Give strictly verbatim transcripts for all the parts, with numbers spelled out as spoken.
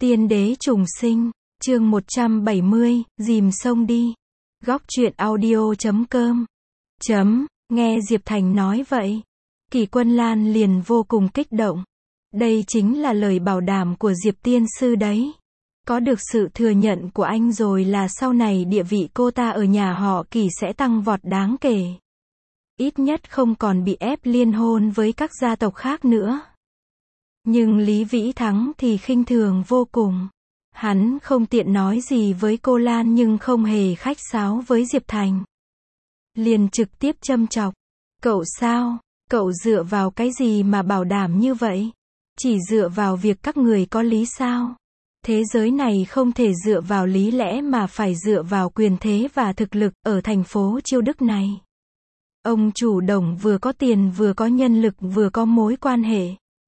Tiên đế trùng sinh, chương một trăm bảy mươi, dìm sông đi. Góc truyện audio chấm com. Chấm, nghe Diệp Thành nói vậy. Kỷ Quân Lan liền vô cùng kích động. Đây chính là lời bảo đảm của Diệp tiên sư đấy. Có được sự thừa nhận của anh rồi là sau này địa vị cô ta ở nhà họ Kỷ sẽ tăng vọt đáng kể. Ít nhất không còn bị ép liên hôn với các gia tộc khác nữa. Nhưng Lý Vĩ Thắng thì khinh thường vô cùng. Hắn không tiện nói gì với cô Lan nhưng không hề khách sáo với Diệp Thành. Liền trực tiếp châm chọc. Cậu sao? Cậu dựa vào cái gì mà bảo đảm như vậy? Chỉ dựa vào việc các người có lý sao? Thế giới này không thể dựa vào lý lẽ mà phải dựa vào quyền thế và thực lực ở thành phố Chiêu Đức này. Ông chủ Đồng vừa có tiền vừa có nhân lực vừa có mối quan hệ.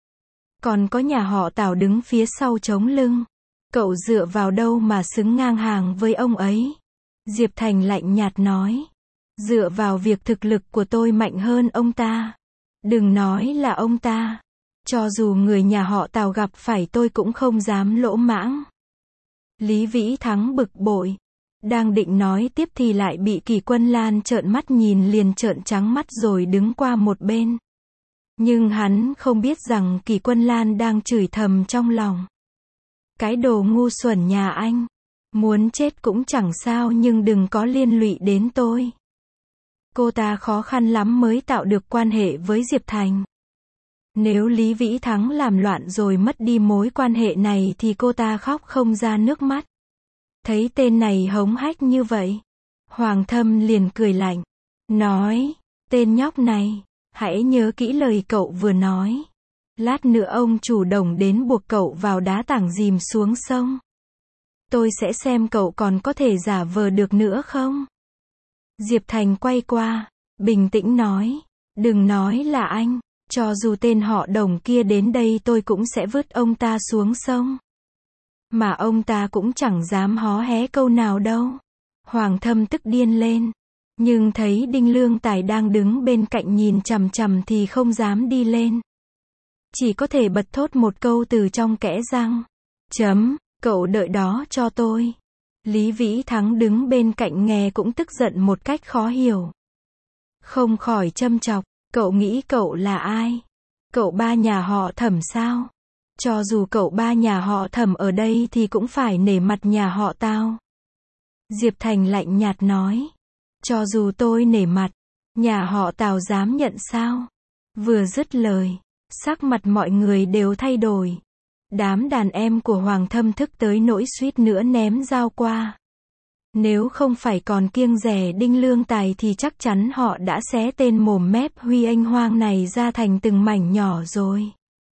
Còn có nhà họ Tào đứng phía sau chống lưng. Cậu dựa vào đâu mà xứng ngang hàng với ông ấy? Diệp Thành lạnh nhạt nói. Dựa vào việc thực lực của tôi mạnh hơn ông ta. Đừng nói là ông ta. Cho dù người nhà họ Tào gặp phải tôi cũng không dám lỗ mãng. Lý Vĩ Thắng bực bội. Đang định nói tiếp thì lại bị Kỷ Quân Lan trợn mắt nhìn liền trợn trắng mắt rồi đứng qua một bên. Nhưng hắn không biết rằng Kỷ Quân Lan đang chửi thầm trong lòng. Cái đồ ngu xuẩn nhà anh. Muốn chết cũng chẳng sao nhưng đừng có liên lụy đến tôi. Cô ta khó khăn lắm mới tạo được quan hệ với Diệp Thành. Nếu Lý Vĩ Thắng làm loạn rồi mất đi mối quan hệ này thì cô ta khóc không ra nước mắt. Thấy tên này hống hách như vậy. Hoàng Thâm liền cười lạnh. Nói, tên nhóc này, hãy nhớ kỹ lời cậu vừa nói. Lát nữa ông chủ Đồng đến buộc cậu vào đá tảng dìm xuống sông. Tôi sẽ xem cậu còn có thể giả vờ được nữa không? Diệp Thành quay qua, bình tĩnh nói. Đừng nói là anh, cho dù tên họ Đồng kia đến đây tôi cũng sẽ vứt ông ta xuống sông. Mà ông ta cũng chẳng dám hó hé câu nào đâu. Hoàng Thâm tức điên lên. Nhưng thấy Đinh Lương Tài đang đứng bên cạnh nhìn chằm chằm thì không dám đi lên. Chỉ có thể bật thốt một câu từ trong kẽ răng. Chấm, cậu đợi đó cho tôi. Lý Vĩ Thắng đứng bên cạnh nghe cũng tức giận một cách khó hiểu. Không khỏi châm chọc, cậu nghĩ cậu là ai? Cậu ba nhà họ Thẩm sao? Cho dù cậu ba nhà họ Thẩm ở đây thì cũng phải nể mặt nhà họ Tao. Diệp Thành lạnh nhạt nói. Cho dù tôi nể mặt, nhà họ Tào dám nhận sao? Vừa dứt lời, sắc mặt mọi người đều thay đổi. Đám đàn em của Hoàng Thâm thức tới nỗi suýt nữa ném dao qua. Nếu không phải còn kiêng dè Đinh Lương Tài thì chắc chắn họ đã xé tên mồm mép Huy Anh Hoang này ra thành từng mảnh nhỏ rồi.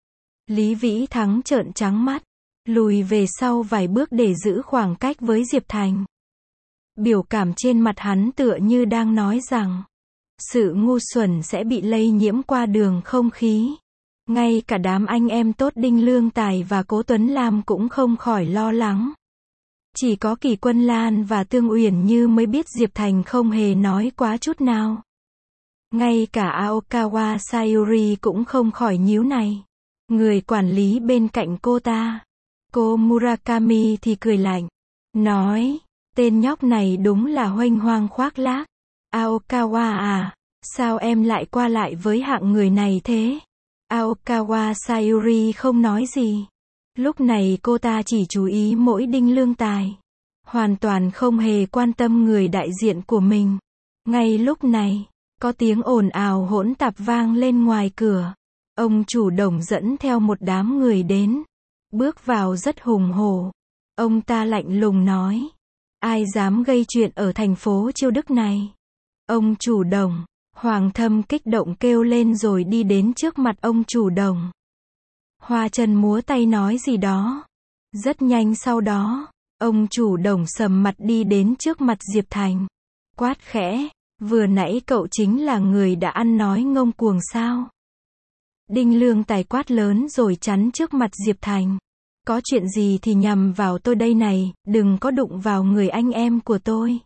Lý Vĩ Thắng trợn trắng mắt, lùi về sau vài bước để giữ khoảng cách với Diệp Thành. Biểu cảm trên mặt hắn tựa như đang nói rằng, sự ngu xuẩn sẽ bị lây nhiễm qua đường không khí. Ngay cả đám anh em tốt Đinh Lương Tài và Cố Tuấn Lam cũng không khỏi lo lắng. Chỉ có Kỷ Quân Lan và Tương Uyển Như mới biết Diệp Thành không hề nói quá chút nào. Ngay cả Aokawa Sayuri cũng không khỏi nhíu này. Người quản lý bên cạnh cô ta, cô Murakami thì cười lạnh. Nói, tên nhóc này đúng là huênh hoang khoác lác. Aokawa à, sao em lại qua lại với hạng người này thế? Aokawa Sayuri không nói gì. Lúc này cô ta chỉ chú ý mỗi Đinh Lương Tài. Hoàn toàn không hề quan tâm người đại diện của mình. Ngay lúc này, có tiếng ồn ào hỗn tạp vang lên ngoài cửa. Ông chủ Đồng dẫn theo một đám người đến. Bước vào rất hùng hổ. Ông ta lạnh lùng nói. Ai dám gây chuyện ở thành phố Chiêu Đức này? Ông chủ Đồng. Hoàng Thâm kích động kêu lên rồi đi đến trước mặt ông chủ Đồng. Hoa chân múa tay nói gì đó. Rất nhanh sau đó, ông chủ Đồng sầm mặt đi đến trước mặt Diệp Thành. Quát khẽ, vừa nãy cậu chính là người đã ăn nói ngông cuồng sao? Đinh Lương Tài quát lớn rồi chắn trước mặt Diệp Thành. Có chuyện gì thì nhằm vào tôi đây này, đừng có đụng vào người anh em của tôi.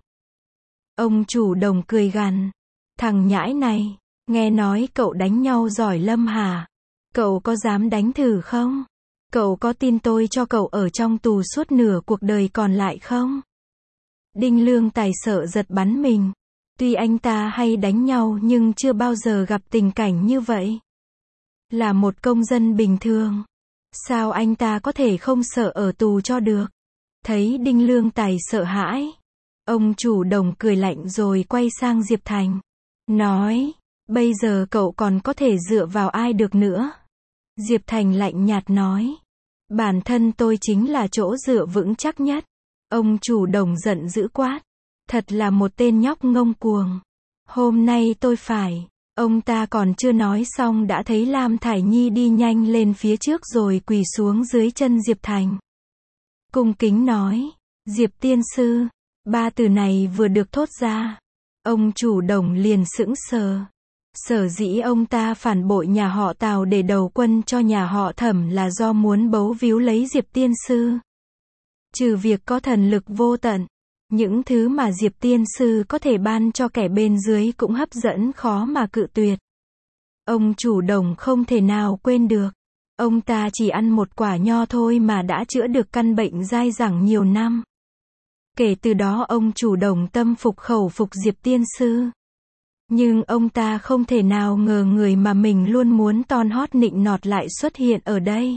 Ông chủ Đồng cười gằn. Thằng nhãi này, nghe nói cậu đánh nhau giỏi lắm hả? Cậu có dám đánh thử không? Cậu có tin tôi cho cậu ở trong tù suốt nửa cuộc đời còn lại không? Đinh Lương Tài sợ giật bắn mình. Tuy anh ta hay đánh nhau nhưng chưa bao giờ gặp tình cảnh như vậy. Là một công dân bình thường. Sao anh ta có thể không sợ ở tù cho được? Thấy Đinh Lương Tài sợ hãi. Ông chủ Đồng cười lạnh rồi quay sang Diệp Thành. Nói, bây giờ cậu còn có thể dựa vào ai được nữa? Diệp Thành lạnh nhạt nói. Bản thân tôi chính là chỗ dựa vững chắc nhất. Ông chủ Đồng giận dữ quát. Thật là một tên nhóc ngông cuồng. Hôm nay tôi phải. Ông ta còn chưa nói xong đã thấy Lam Thải Nhi đi nhanh lên phía trước rồi quỳ xuống dưới chân Diệp Thành. Cung kính nói. Diệp tiên sư. Ba từ này vừa được thốt ra. Ông chủ Đồng liền sững sờ. Sở dĩ ông ta phản bội nhà họ Tào để đầu quân cho nhà họ Thẩm là do muốn bấu víu lấy Diệp tiên sư. Trừ việc có thần lực vô tận, những thứ mà Diệp tiên sư có thể ban cho kẻ bên dưới cũng hấp dẫn khó mà cự tuyệt. Ông chủ Đồng không thể nào quên được. Ông ta chỉ ăn một quả nho thôi mà đã chữa được căn bệnh dai dẳng nhiều năm. Kể từ đó ông chủ Đồng tâm phục khẩu phục Diệp tiên sư. Nhưng ông ta không thể nào ngờ người mà mình luôn muốn ton hót nịnh nọt lại xuất hiện ở đây.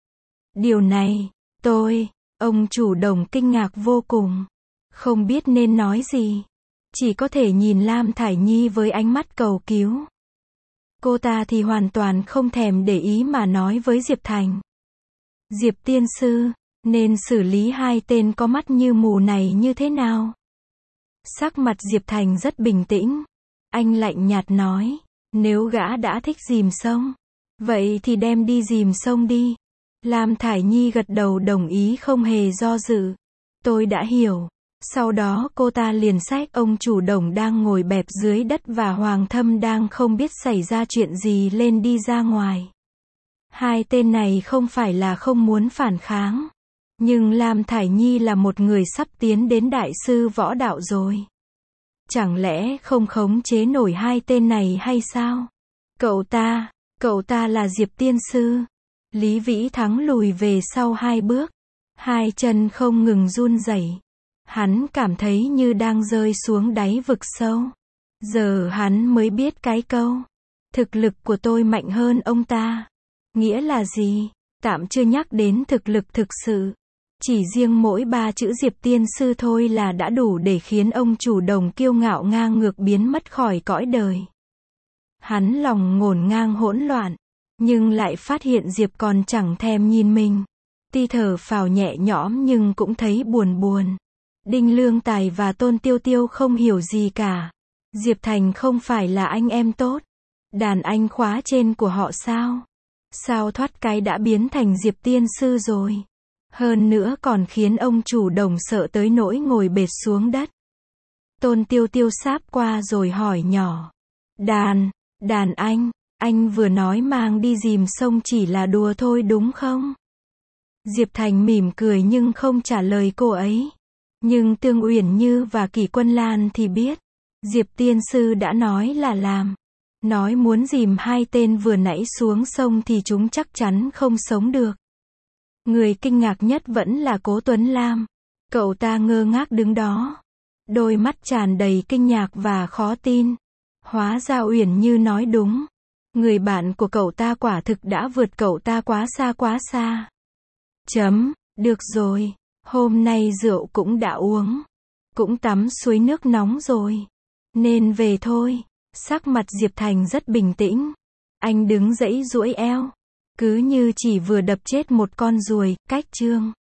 Điều này, tôi, ông chủ Đồng kinh ngạc vô cùng. Không biết nên nói gì. Chỉ có thể nhìn Lam Thải Nhi với ánh mắt cầu cứu. Cô ta thì hoàn toàn không thèm để ý mà nói với Diệp Thành. Diệp tiên sư, nên xử lý hai tên có mắt như mù này như thế nào? Sắc mặt Diệp Thành rất bình tĩnh. Anh lạnh nhạt nói, nếu gã đã thích dìm sông, vậy thì đem đi dìm sông đi. Lam Thải Nhi gật đầu đồng ý không hề do dự. Tôi đã hiểu. Sau đó cô ta liền xách ông chủ Đồng đang ngồi bẹp dưới đất và Hoàng Thâm đang không biết xảy ra chuyện gì lên đi ra ngoài. Hai tên này không phải là không muốn phản kháng. Nhưng Lam Thải Nhi là một người sắp tiến đến đại sư võ đạo rồi. Chẳng lẽ không khống chế nổi hai tên này hay sao? Cậu ta, cậu ta là Diệp tiên sư. Lý Vĩ Thắng lùi về sau hai bước. Hai chân không ngừng run rẩy. Hắn cảm thấy như đang rơi xuống đáy vực sâu. Giờ hắn mới biết cái câu. Thực lực của tôi mạnh hơn ông ta. Nghĩa là gì? Tạm chưa nhắc đến thực lực thực sự. Chỉ riêng mỗi ba chữ Diệp tiên sư thôi là đã đủ để khiến ông chủ Đồng kiêu ngạo ngang ngược biến mất khỏi cõi đời. Hắn lòng ngổn ngang hỗn loạn. Nhưng lại phát hiện Diệp còn chẳng thèm nhìn mình. Tuy thở phào nhẹ nhõm nhưng cũng thấy buồn buồn. Đinh Lương Tài và Tôn Tiêu Tiêu không hiểu gì cả. Diệp Thành không phải là anh em tốt. Đàn anh khóa trên của họ sao? Sao thoát cái đã biến thành Diệp tiên sư rồi? Hơn nữa còn khiến ông chủ Đồng sợ tới nỗi ngồi bệt xuống đất. Tôn Tiêu Tiêu sáp qua rồi hỏi nhỏ. Đàn, đàn anh, anh vừa nói mang đi dìm sông chỉ là đùa thôi đúng không? Diệp Thành mỉm cười nhưng không trả lời cô ấy. Nhưng Tương Uyển Như và Kỷ Quân Lan thì biết. Diệp tiên sư đã nói là làm. Nói muốn dìm hai tên vừa nãy xuống sông thì chúng chắc chắn không sống được. Người kinh ngạc nhất vẫn là Cố Tuấn Lam. Cậu ta ngơ ngác đứng đó. Đôi mắt tràn đầy kinh ngạc và khó tin. Hóa ra Uyển Như nói đúng. Người bạn của cậu ta quả thực đã vượt cậu ta quá xa quá xa. Chấm, được rồi. Hôm nay rượu cũng đã uống. Cũng tắm suối nước nóng rồi. Nên về thôi. Sắc mặt Diệp Thành rất bình tĩnh. Anh đứng dãy duỗi eo. Cứ như chỉ vừa đập chết một con ruồi, cách chương.